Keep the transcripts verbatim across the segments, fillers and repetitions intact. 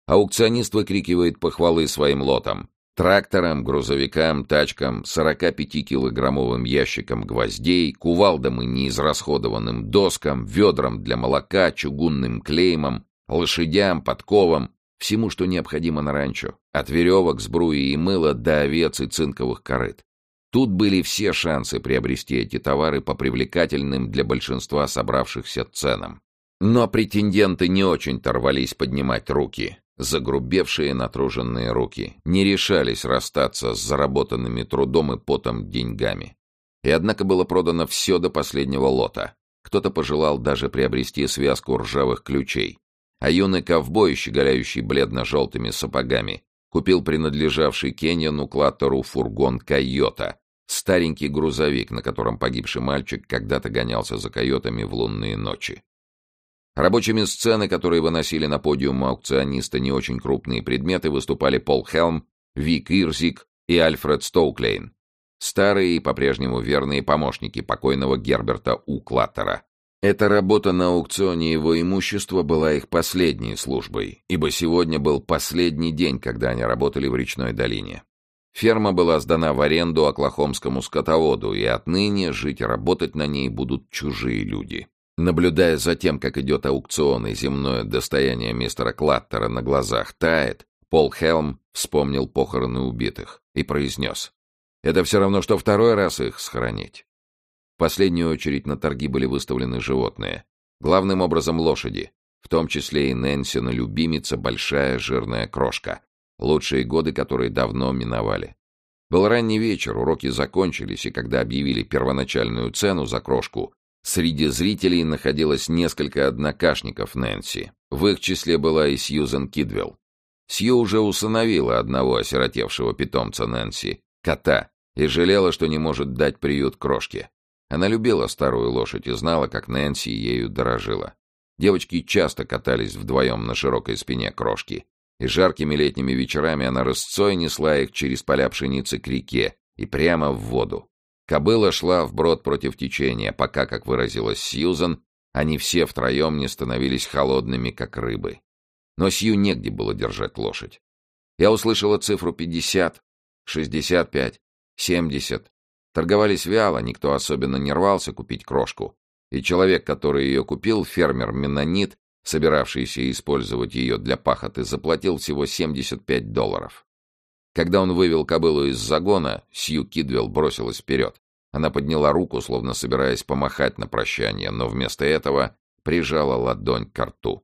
Аукционист выкрикивает похвалы своим лотам. Тракторам, грузовикам, тачкам, сорокапятикилограммовым ящикам гвоздей, кувалдам и неизрасходованным доскам, ведрам для молока, чугунным клеймам, лошадям, подковам, всему, что необходимо на ранчо, от веревок, сбруи и мыла до овец и цинковых корыт. Тут были все шансы приобрести эти товары по привлекательным для большинства собравшихся ценам. Но претенденты не очень-то рвались поднимать руки. Загрубевшие натруженные руки не решались расстаться с заработанными трудом и потом деньгами. И однако было продано все до последнего лота. Кто-то пожелал даже приобрести связку ржавых ключей. А юный ковбой, щеголяющий бледно-желтыми сапогами, купил принадлежавший Кеньону Клаттеру фургон «Койота», старенький грузовик, на котором погибший мальчик когда-то гонялся за койотами в лунные ночи. Рабочими сцены, которые выносили на подиум аукциониста не очень крупные предметы, выступали Пол Хелм, Вик Ирзик и Альфред Стоуклейн, старые и по-прежнему верные помощники покойного Герберта У. Клаттера. Эта работа на аукционе его имущества была их последней службой, ибо сегодня был последний день, когда они работали в речной долине. Ферма была сдана в аренду оклахомскому скотоводу, и отныне жить и работать на ней будут чужие люди. Наблюдая за тем, как идет аукцион и земное достояние мистера Клаттера на глазах тает, Пол Хелм вспомнил похороны убитых и произнес: «Это все равно, что второй раз их схоронить». В последнюю очередь на торги были выставлены животные. Главным образом лошади, в том числе и Нэнсина любимица, большая жирная крошка, лучшие годы которой давно миновали. Был ранний вечер, уроки закончились, и когда объявили первоначальную цену за крошку, среди зрителей находилось несколько однокашников Нэнси. В их числе была и Сьюзен Кидвелл. Сью уже усыновила одного осиротевшего питомца Нэнси, кота, и жалела, что не может дать приют крошке. Она любила старую лошадь и знала, как Нэнси ею дорожила. Девочки часто катались вдвоем на широкой спине крошки, и жаркими летними вечерами она рысцой несла их через поля пшеницы к реке и прямо в воду. Кобыла шла вброд против течения, пока, как выразилась Сьюзан, они все втроем не становились холодными, как рыбы. Но Сью негде было держать лошадь. Я услышала цифру пятьдесят, шестьдесят пять, семьдесят. Торговались вяло, никто особенно не рвался купить крошку. И человек, который ее купил, фермер-меннонит, собиравшийся использовать ее для пахоты, заплатил всего семьдесят пять долларов. Когда он вывел кобылу из загона, Сью Кидвелл бросилась вперед. Она подняла руку, словно собираясь помахать на прощание, но вместо этого прижала ладонь к рту.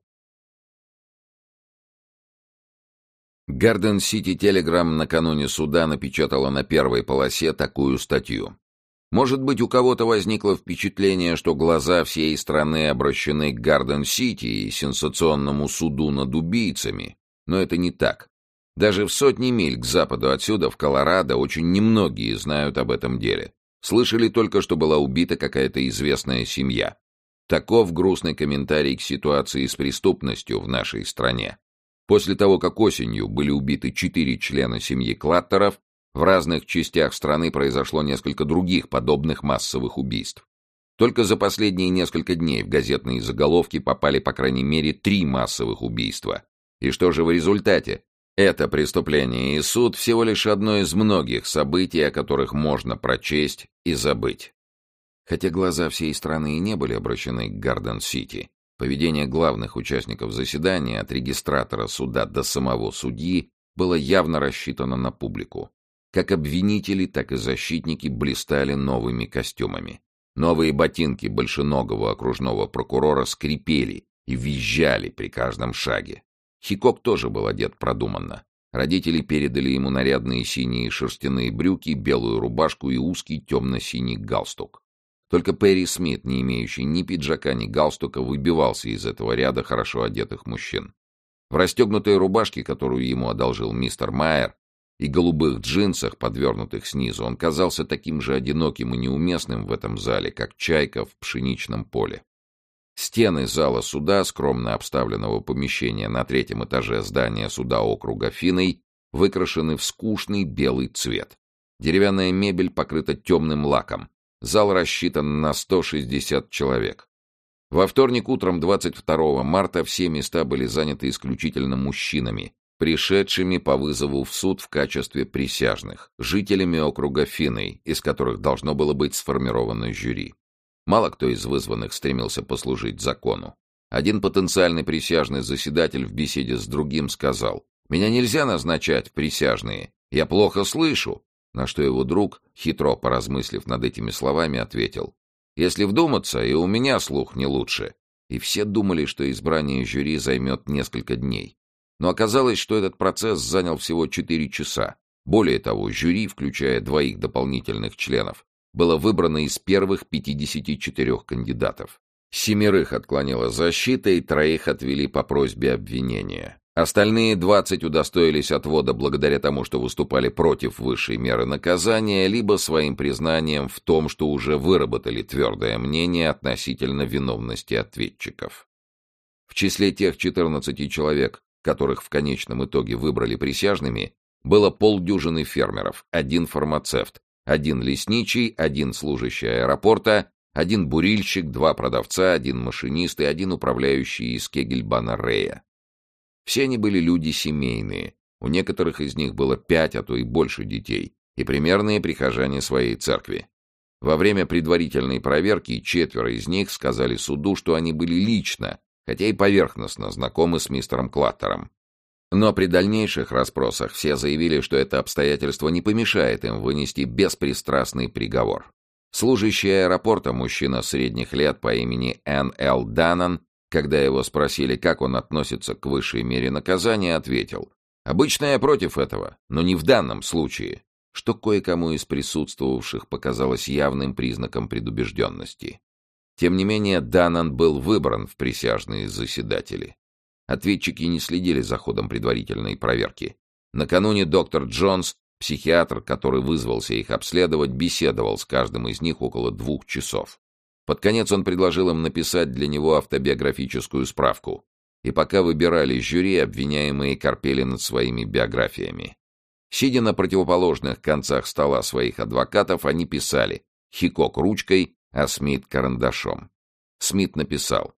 Гарден Сити Телеграм накануне суда напечатала на первой полосе такую статью. Может быть, у кого-то возникло впечатление, что глаза всей страны обращены к Гарден Сити и сенсационному суду над убийцами, но это не так. Даже в сотни миль к западу отсюда, в Колорадо, очень немногие знают об этом деле. Слышали только, что была убита какая-то известная семья. Таков грустный комментарий к ситуации с преступностью в нашей стране. После того, как осенью были убиты четыре члена семьи Клаттеров, в разных частях страны произошло несколько других подобных массовых убийств. Только за последние несколько дней в газетные заголовки попали по крайней мере три массовых убийства. И что же в результате? Это преступление и суд всего лишь одно из многих событий, о которых можно прочесть и забыть. Хотя глаза всей страны и не были обращены к Гарден-Сити, поведение главных участников заседания, от регистратора суда до самого судьи, было явно рассчитано на публику. Как обвинители, так и защитники блистали новыми костюмами. Новые ботинки большеногого окружного прокурора скрипели и визжали при каждом шаге. Хикок тоже был одет продуманно. Родители передали ему нарядные синие шерстяные брюки, белую рубашку и узкий темно-синий галстук. Только Перри Смит, не имеющий ни пиджака, ни галстука, выбивался из этого ряда хорошо одетых мужчин. В расстегнутой рубашке, которую ему одолжил мистер Майер, и голубых джинсах, подвернутых снизу, он казался таким же одиноким и неуместным в этом зале, как чайка в пшеничном поле. Стены зала суда, скромно обставленного помещения на третьем этаже здания суда округа Финней, выкрашены в скучный белый цвет. Деревянная мебель покрыта темным лаком. Зал рассчитан на сто шестьдесят человек. Во вторник утром двадцать второго марта все места были заняты исключительно мужчинами, пришедшими по вызову в суд в качестве присяжных, жителями округа Финней, из которых должно было быть сформировано жюри. Мало кто из вызванных стремился послужить закону. Один потенциальный присяжный заседатель в беседе с другим сказал: «Меня нельзя назначать в присяжные, я плохо слышу», на что его друг, хитро поразмыслив над этими словами, ответил: «Если вдуматься, и у меня слух не лучше». И все думали, что избрание жюри займет несколько дней. Но оказалось, что этот процесс занял всего четыре часа. Более того, жюри, включая двоих дополнительных членов, было выбрано из первых пятидесяти четырёх кандидатов. Семерых отклонила защита, и троих отвели по просьбе обвинения. Остальные двадцать удостоились отвода благодаря тому, что выступали против высшей меры наказания, либо своим признанием в том, что уже выработали твердое мнение относительно виновности ответчиков. В числе тех четырнадцати человек, которых в конечном итоге выбрали присяжными, было полдюжины фермеров, один фармацевт, один лесничий, один служащий аэропорта, один бурильщик, два продавца, один машинист и один управляющий из Кегельбана Рея. Все они были люди семейные, у некоторых из них было пять, а то и больше детей, и примерные прихожане своей церкви. Во время предварительной проверки четверо из них сказали суду, что они были лично, хотя и поверхностно знакомы с мистером Клаттером. Но при дальнейших расспросах все заявили, что это обстоятельство не помешает им вынести беспристрастный приговор. Служащий аэропорта, мужчина средних лет по имени Эн Эл Даннан, когда его спросили, как он относится к высшей мере наказания, ответил: «Обычно я против этого, но не в данном случае», что кое-кому из присутствовавших показалось явным признаком предубежденности. Тем не менее, Даннан был выбран в присяжные заседатели. Ответчики не следили за ходом предварительной проверки. Накануне доктор Джонс, психиатр, который вызвался их обследовать, беседовал с каждым из них около двух часов. Под конец он предложил им написать для него автобиографическую справку. И пока выбирали жюри, обвиняемые корпели над своими биографиями. Сидя на противоположных концах стола своих адвокатов, они писали: Хикок ручкой, а Смит карандашом. Смит написал: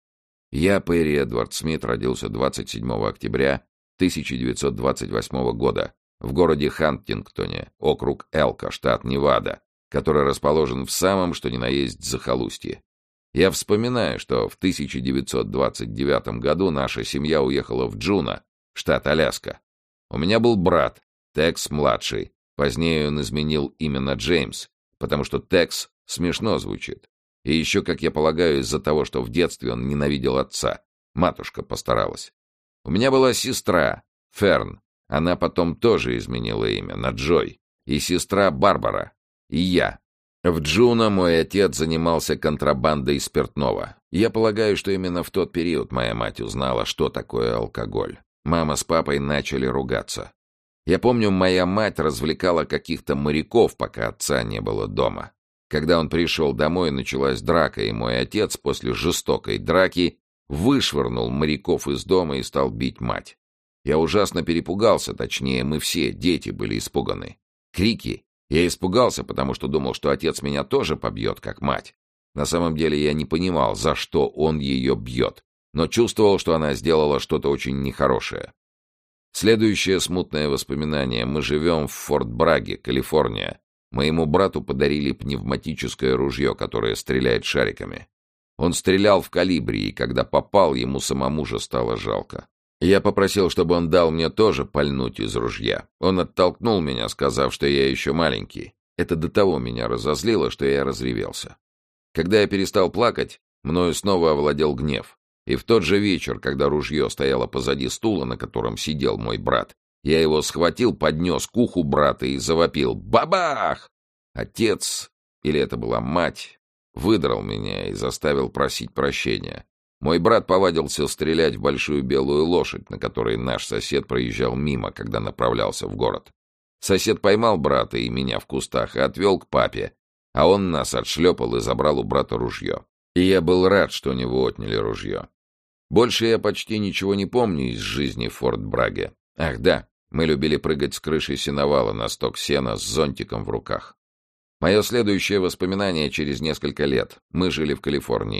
«Я, Перри Эдвард Смит, родился двадцать седьмого октября тысяча девятьсот двадцать восьмого года в городе Хантингтоне, округ Элко, штат Невада, который расположен в самом что ни на есть захолустье. Я вспоминаю, что в тысяча девятьсот двадцать девятом году наша семья уехала в Джуно, штат Аляска. У меня был брат, Текс-младший. Позднее он изменил имя на Джеймс, потому что Текс смешно звучит. И еще, как я полагаю, из-за того, что в детстве он ненавидел отца. Матушка постаралась. У меня была сестра, Ферн. Она потом тоже изменила имя на Джой. И сестра Барбара. И я. В Джуно мой отец занимался контрабандой спиртного. Я полагаю, что именно в тот период моя мать узнала, что такое алкоголь. Мама с папой начали ругаться. Я помню, моя мать развлекала каких-то моряков, пока отца не было дома. Когда он пришел домой, началась драка, и мой отец после жестокой драки вышвырнул моряков из дома и стал бить мать. Я ужасно перепугался, точнее, мы все, дети, были испуганы. Крики. Я испугался, потому что думал, что отец меня тоже побьет, как мать. На самом деле я не понимал, за что он ее бьет, но чувствовал, что она сделала что-то очень нехорошее. Следующее смутное воспоминание. Мы живем в Форт-Браге, Калифорния. Моему брату подарили пневматическое ружье, которое стреляет шариками. Он стрелял в калибре, и когда попал, ему самому же стало жалко. Я попросил, чтобы он дал мне тоже пальнуть из ружья. Он оттолкнул меня, сказав, что я еще маленький. Это до того меня разозлило, что я разревелся. Когда я перестал плакать, мною снова овладел гнев. И в тот же вечер, когда ружье стояло позади стула, на котором сидел мой брат, я его схватил, поднес к уху брата и завопил: «Бабах!» Отец, или это была мать, выдрал меня и заставил просить прощения. Мой брат повадился стрелять в большую белую лошадь, на которой наш сосед проезжал мимо, когда направлялся в город. Сосед поймал брата и меня в кустах и отвел к папе, а он нас отшлепал и забрал у брата ружье. И я был рад, что у него отняли ружье. Больше я почти ничего не помню из жизни в Форт-Браге. Ах да, мы любили прыгать с крыши сеновала на сток сена с зонтиком в руках. Мое следующее воспоминание через несколько лет. Мы жили в Калифорнии.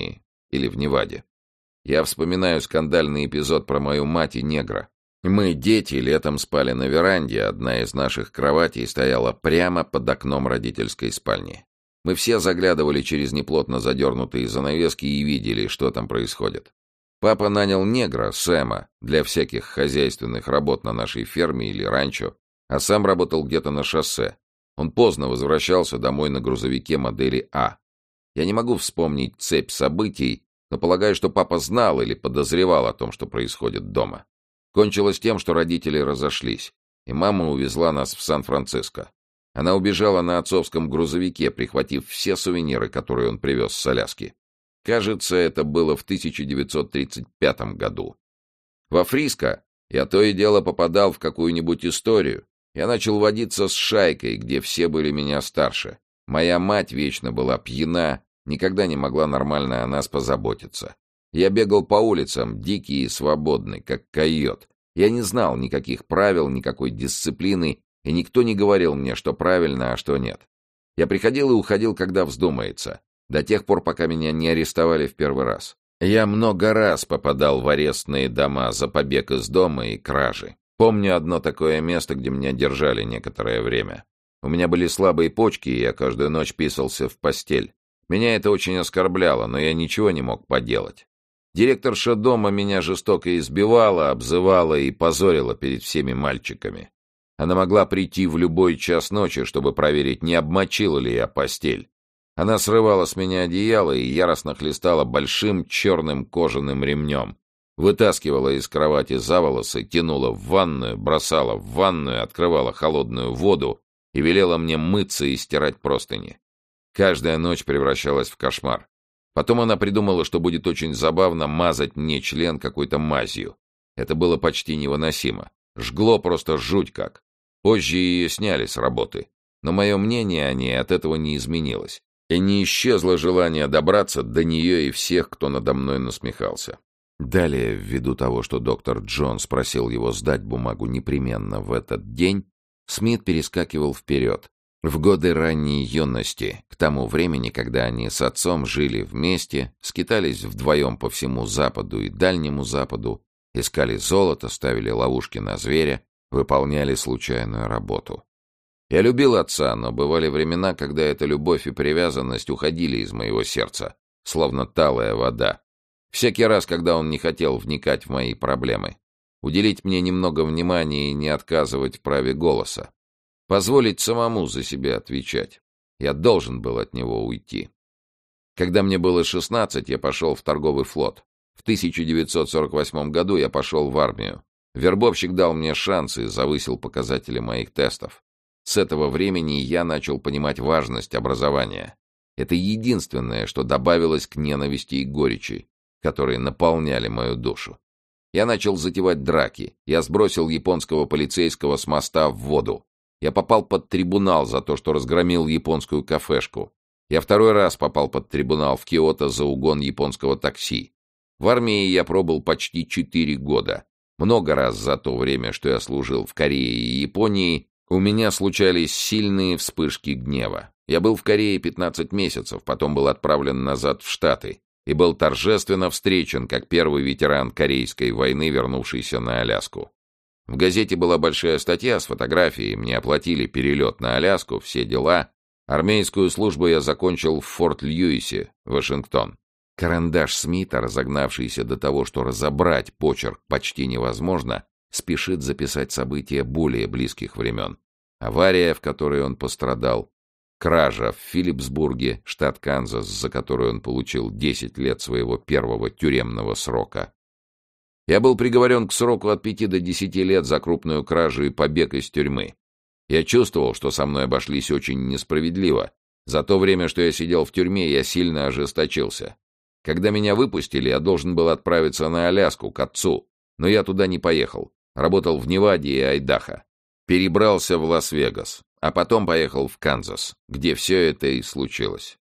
или в Неваде. Я вспоминаю скандальный эпизод про мою мать и негра. Мы, дети, летом спали на веранде, одна из наших кроватей стояла прямо под окном родительской спальни. Мы все заглядывали через неплотно задернутые занавески и видели, что там происходит. Папа нанял негра, Сэма, для всяких хозяйственных работ на нашей ферме или ранчо, а сам работал где-то на шоссе. Он поздно возвращался домой на грузовике модели А. Я не могу вспомнить цепь событий, но полагаю, что папа знал или подозревал о том, что происходит дома. Кончилось тем, что родители разошлись, и мама увезла нас в Сан-Франциско. Она убежала на отцовском грузовике, прихватив все сувениры, которые он привез с Аляски. Кажется, это было в тысяча девятьсот тридцать пятом году. Во Фриско я то и дело попадал в какую-нибудь историю. Я начал водиться с шайкой, где все были меня старше. Моя мать вечно была пьяна, никогда не могла нормально о нас позаботиться. Я бегал по улицам, дикий и свободный, как койот. Я не знал никаких правил, никакой дисциплины, и никто не говорил мне, что правильно, а что нет. Я приходил и уходил, когда вздумается, до тех пор, пока меня не арестовали в первый раз. Я много раз попадал в арестные дома за побег из дома и кражи. Помню одно такое место, где меня держали некоторое время. У меня были слабые почки, и я каждую ночь писался в постель. Меня это очень оскорбляло, но я ничего не мог поделать. Директорша дома меня жестоко избивала, обзывала и позорила перед всеми мальчиками. Она могла прийти в любой час ночи, чтобы проверить, не обмочила ли я постель. Она срывала с меня одеяло и яростно хлестала большим черным кожаным ремнем. Вытаскивала из кровати за волосы, тянула в ванную, бросала в ванную, открывала холодную воду и велела мне мыться и стирать простыни. Каждая ночь превращалась в кошмар. Потом она придумала, что будет очень забавно мазать мне член какой-то мазью. Это было почти невыносимо. Жгло просто жуть как. Позже ее сняли с работы. Но мое мнение о ней от этого не изменилось. И не исчезло желание добраться до нее и всех, кто надо мной насмехался. Далее, ввиду того, что доктор Джонс просил его сдать бумагу непременно в этот день, Смит перескакивал вперед, в годы ранней юности, к тому времени, когда они с отцом жили вместе, скитались вдвоем по всему Западу и Дальнему Западу, искали золото, ставили ловушки на зверя, выполняли случайную работу. Я любил отца, но бывали времена, когда эта любовь и привязанность уходили из моего сердца, словно талая вода. Всякий раз, когда он не хотел вникать в мои проблемы, уделить мне немного внимания и не отказывать в праве голоса, позволить самому за себя отвечать. Я должен был от него уйти. Когда мне было шестнадцать, я пошел в торговый флот. В тысяча девятьсот сорок восьмом году я пошел в армию. Вербовщик дал мне шанс и завысил показатели моих тестов. С этого времени я начал понимать важность образования. Это единственное, что добавилось к ненависти и горечи, которые наполняли мою душу. Я начал затевать драки. Я сбросил японского полицейского с моста в воду. Я попал под трибунал за то, что разгромил японскую кафешку. Я второй раз попал под трибунал в Киото за угон японского такси. В армии я пробыл почти четыре года. Много раз за то время, что я служил в Корее и Японии, у меня случались сильные вспышки гнева. Я был в Корее пятнадцать месяцев, потом был отправлен назад в Штаты и был торжественно встречен как первый ветеран Корейской войны, вернувшийся на Аляску. В газете была большая статья с фотографией, мне оплатили перелет на Аляску, все дела. Армейскую службу я закончил в Форт-Льюисе, Вашингтон. Карандаш Смита, разогнавшийся до того, что разобрать почерк почти невозможно, спешит записать события более близких времен. Авария, в которой он пострадал, кража в Филлипсбурге, штат Канзас, за которую он получил десять лет своего первого тюремного срока. Я был приговорен к сроку от пяти до десяти лет за крупную кражу и побег из тюрьмы. Я чувствовал, что со мной обошлись очень несправедливо. За то время, что я сидел в тюрьме, я сильно ожесточился. Когда меня выпустили, я должен был отправиться на Аляску к отцу, но я туда не поехал. Работал в Неваде и Айдахо. Перебрался в Лас-Вегас, а потом поехал в Канзас, где все это и случилось.